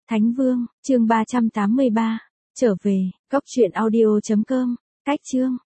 Thánh Vương, chương 383. Trở về, góc truyện audio.com. Cách chương.